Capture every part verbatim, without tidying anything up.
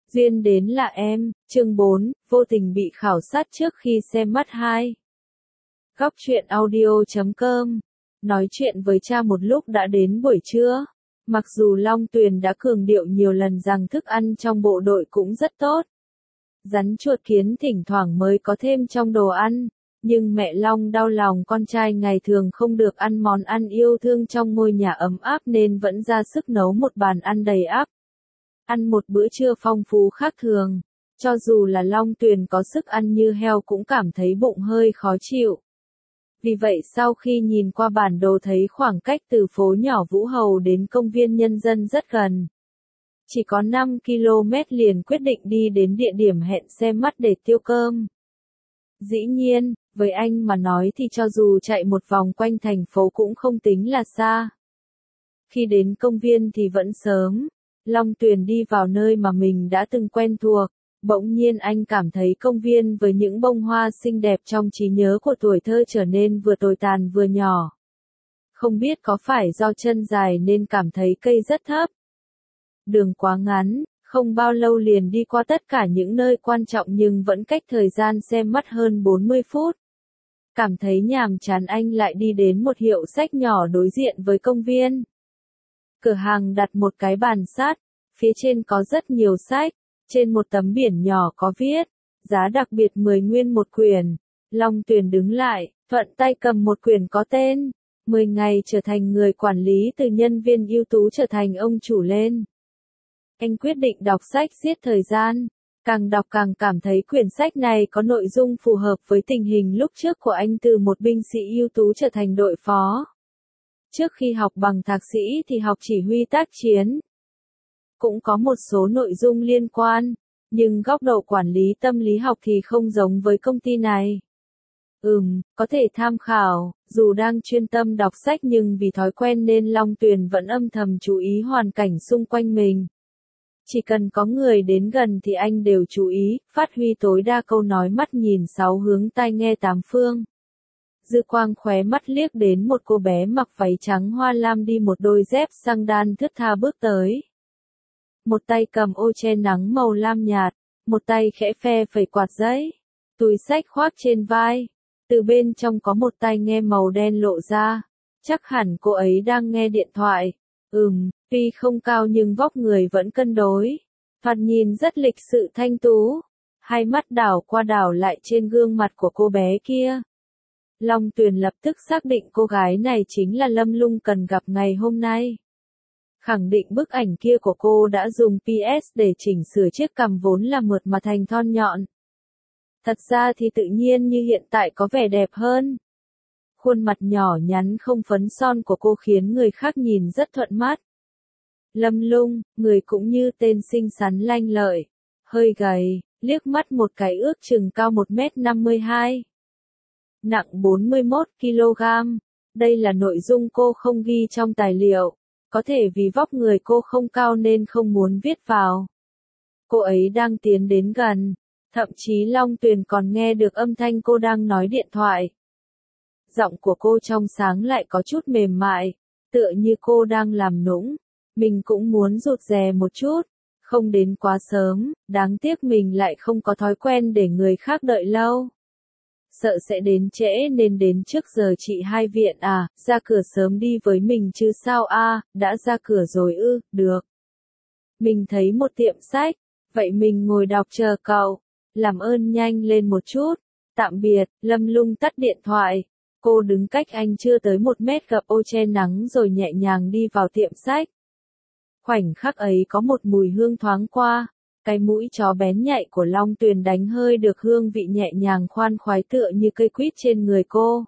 Duyên đến là em, chương bốn, vô tình bị khảo sát trước khi xem mắt hai. Góc truyện audio chấm com. Nói chuyện với cha một lúc đã đến buổi trưa. Mặc dù Long Tuyền đã cường điệu nhiều lần rằng thức ăn trong bộ đội cũng rất tốt. Rắn chuột kiến thỉnh thoảng mới có thêm trong đồ ăn. Nhưng mẹ Long đau lòng con trai ngày thường không được ăn món ăn yêu thương trong ngôi nhà ấm áp nên vẫn ra sức nấu một bàn ăn đầy ắp. Ăn một bữa trưa phong phú khác thường. Cho dù là Long Tuyền có sức ăn như heo cũng cảm thấy bụng hơi khó chịu. Vì vậy sau khi nhìn qua bản đồ thấy khoảng cách từ phố nhỏ Vũ Hầu đến công viên nhân dân rất gần. Chỉ có năm ki lô mét liền quyết định đi đến địa điểm hẹn xem mắt để tiêu cơm. Dĩ nhiên, với anh mà nói thì cho dù chạy một vòng quanh thành phố cũng không tính là xa. Khi đến công viên thì vẫn sớm. Long Tuyền đi vào nơi mà mình đã từng quen thuộc, bỗng nhiên anh cảm thấy công viên với những bông hoa xinh đẹp trong trí nhớ của tuổi thơ trở nên vừa tồi tàn vừa nhỏ. Không biết có phải do chân dài nên cảm thấy cây rất thấp. Đường quá ngắn, không bao lâu liền đi qua tất cả những nơi quan trọng nhưng vẫn cách thời gian xem mắt hơn bốn mươi phút. Cảm thấy nhàm chán anh lại đi đến một hiệu sách nhỏ đối diện với công viên. Cửa hàng đặt một cái bàn sát, phía trên có rất nhiều sách, trên một tấm biển nhỏ có viết, giá đặc biệt mười nguyên một quyển. Long Tuyền đứng lại, thuận tay cầm một quyển có tên, mười ngày trở thành người quản lý từ nhân viên ưu tú trở thành ông chủ lên. Anh quyết định đọc sách giết thời gian, càng đọc càng cảm thấy quyển sách này có nội dung phù hợp với tình hình lúc trước của anh từ một binh sĩ ưu tú trở thành đội phó. Trước khi học bằng thạc sĩ thì học chỉ huy tác chiến. Cũng có một số nội dung liên quan, nhưng góc độ quản lý tâm lý học thì không giống với công ty này. Ừm, có thể tham khảo, dù đang chuyên tâm đọc sách nhưng vì thói quen nên Long Tuyền vẫn âm thầm chú ý hoàn cảnh xung quanh mình. Chỉ cần có người đến gần thì anh đều chú ý, phát huy tối đa câu nói mắt nhìn sáu hướng tai nghe tám phương. Dư quang khóe mắt liếc đến một cô bé mặc váy trắng hoa lam đi một đôi dép xăng đan thướt tha bước tới. Một tay cầm ô che nắng màu lam nhạt, một tay khẽ phe phẩy quạt giấy, túi xách khoác trên vai. Từ bên trong có một tai nghe màu đen lộ ra, chắc hẳn cô ấy đang nghe điện thoại. Ừm, tuy không cao nhưng vóc người vẫn cân đối, thoạt nhìn rất lịch sự thanh tú. Hai mắt đảo qua đảo lại trên gương mặt của cô bé kia. Long Tuyền lập tức xác định cô gái này chính là Lâm Lung cần gặp ngày hôm nay. Khẳng định bức ảnh kia của cô đã dùng pê ét để chỉnh sửa chiếc cằm vốn là mượt mà thành thon nhọn. Thật ra thì tự nhiên như hiện tại có vẻ đẹp hơn. Khuôn mặt nhỏ nhắn không phấn son của cô khiến người khác nhìn rất thuận mắt. Lâm Lung, người cũng như tên xinh xắn lanh lợi, hơi gầy, liếc mắt một cái ước chừng cao một mét năm mươi hai. Nặng bốn mươi mốt ki lô gam. Đây là nội dung cô không ghi trong tài liệu. Có thể vì vóc người cô không cao nên không muốn viết vào. Cô ấy đang tiến đến gần. Thậm chí Long Tuyền còn nghe được âm thanh cô đang nói điện thoại. Giọng của cô trong sáng lại có chút mềm mại, tựa như cô đang làm nũng. Mình cũng muốn rụt rè một chút, không đến quá sớm, đáng tiếc mình lại không có thói quen để người khác đợi lâu. Sợ sẽ đến trễ nên đến trước giờ chị hai viện à, ra cửa sớm đi với mình chứ sao a, à, đã ra cửa rồi ư, được. Mình thấy một tiệm sách, vậy mình ngồi đọc chờ cậu, làm ơn nhanh lên một chút. Tạm biệt. Lâm Lung tắt điện thoại. Cô đứng cách anh chưa tới một mét gặp ô che nắng rồi nhẹ nhàng đi vào tiệm sách. Khoảnh khắc ấy có một mùi hương thoáng qua. Cái mũi chó bén nhạy của Long Tuyền đánh hơi được hương vị nhẹ nhàng khoan khoái tựa như cây quýt trên người cô.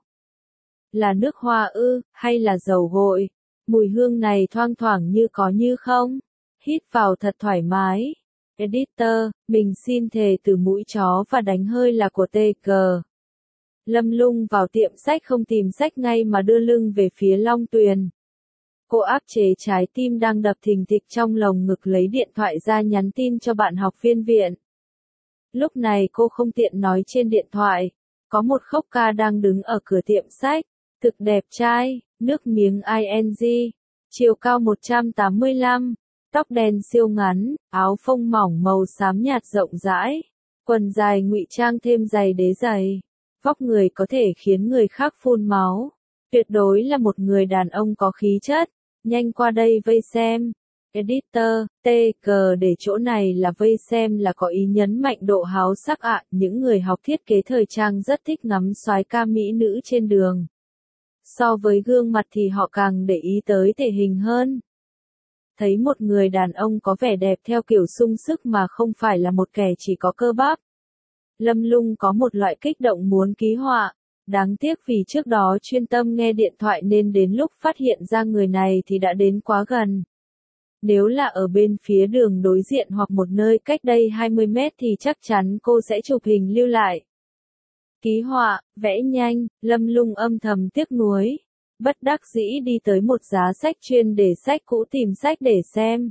Là nước hoa ư, hay là dầu gội? Mùi hương này thoang thoảng như có như không. Hít vào thật thoải mái. Editor, mình xin thề từ mũi chó và đánh hơi là của tê giê. Lâm Lung vào tiệm sách không tìm sách ngay mà đưa lưng về phía Long Tuyền. Cô áp chế trái tim đang đập thình thịch trong lồng ngực lấy điện thoại ra nhắn tin cho bạn học viên viện. Lúc này cô không tiện nói trên điện thoại. Có một khốc ca đang đứng ở cửa tiệm sách. Thực đẹp trai, nước miếng i en giê. Chiều cao một trăm tám mươi lăm. Tóc đen siêu ngắn, áo phông mỏng màu xám nhạt rộng rãi, quần dài ngụy trang thêm giày đế dày. Vóc người có thể khiến người khác phun máu. Tuyệt đối là một người đàn ông có khí chất. Nhanh qua đây vây xem. Editor, tê cờ để chỗ này là vây xem là có ý nhấn mạnh độ háo sắc ạ. Những người học thiết kế thời trang rất thích ngắm soái ca mỹ nữ trên đường. So với gương mặt thì họ càng để ý tới thể hình hơn. Thấy một người đàn ông có vẻ đẹp theo kiểu sung sức mà không phải là một kẻ chỉ có cơ bắp. Lâm Lung có một loại kích động muốn ký họa. Đáng tiếc vì trước đó chuyên tâm nghe điện thoại nên đến lúc phát hiện ra người này thì đã đến quá gần. Nếu là ở bên phía đường đối diện hoặc một nơi cách đây hai mươi mét thì chắc chắn cô sẽ chụp hình lưu lại. Ký họa, vẽ nhanh, Lâm Lung âm thầm tiếc nuối. Bất đắc dĩ đi tới một giá sách chuyên để sách cũ tìm sách để xem.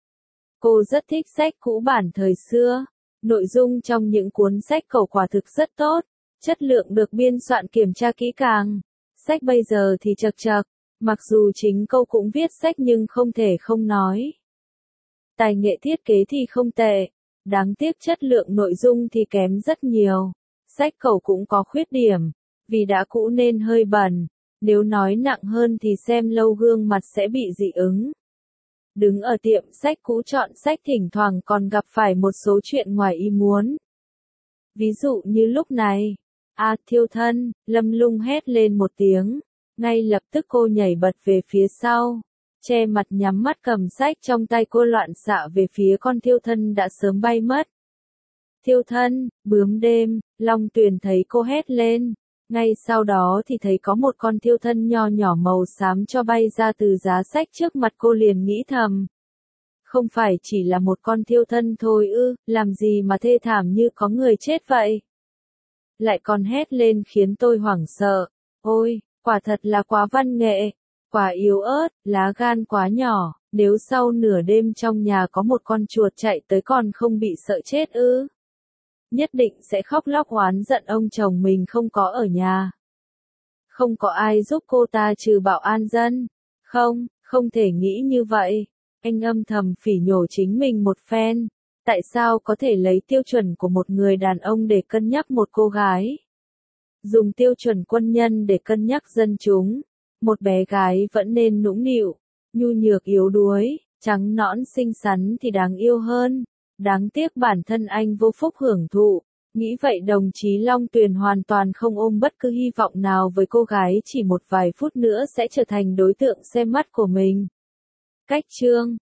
Cô rất thích sách cũ bản thời xưa. Nội dung trong những cuốn sách cẩu quả thực rất tốt. Chất lượng được biên soạn kiểm tra kỹ càng. Sách bây giờ thì chật chật. Mặc dù chính câu cũng viết sách nhưng không thể không nói. Tài nghệ thiết kế thì không tệ. Đáng tiếc chất lượng nội dung thì kém rất nhiều. Sách cẩu cũng có khuyết điểm. Vì đã cũ nên hơi bẩn. Nếu nói nặng hơn thì xem lâu gương mặt sẽ bị dị ứng. Đứng ở tiệm sách cũ chọn sách thỉnh thoảng còn gặp phải một số chuyện ngoài ý muốn. Ví dụ như lúc này. À thiêu thân, Lâm Lung hét lên một tiếng. Ngay lập tức cô nhảy bật về phía sau. Che mặt nhắm mắt cầm sách trong tay cô loạn xạ về phía con thiêu thân đã sớm bay mất. Thiêu thân, bướm đêm, Long Tuyền thấy cô hét lên. Ngay sau đó thì thấy có một con thiêu thân nho nhỏ màu xám cho bay ra từ giá sách trước mặt cô liền nghĩ thầm. Không phải chỉ là một con thiêu thân thôi ư, làm gì mà thê thảm như có người chết vậy. Lại còn hét lên khiến tôi hoảng sợ. Ôi, quả thật là quá văn nghệ, quá yếu ớt, lá gan quá nhỏ, nếu sau nửa đêm trong nhà có một con chuột chạy tới còn không bị sợ chết ư. Nhất định sẽ khóc lóc oán giận ông chồng mình không có ở nhà. Không có ai giúp cô ta trừ bảo an dân. Không, không thể nghĩ như vậy. Anh âm thầm phỉ nhổ chính mình một phen. Tại sao có thể lấy tiêu chuẩn của một người đàn ông để cân nhắc một cô gái? Dùng tiêu chuẩn quân nhân để cân nhắc dân chúng. Một bé gái vẫn nên nũng nịu, nhu nhược yếu đuối, trắng nõn xinh xắn thì đáng yêu hơn. Đáng tiếc bản thân anh vô phúc hưởng thụ. Nghĩ vậy đồng chí Long Tuyền hoàn toàn không ôm bất cứ hy vọng nào với cô gái chỉ một vài phút nữa sẽ trở thành đối tượng xem mắt của mình. Cách chương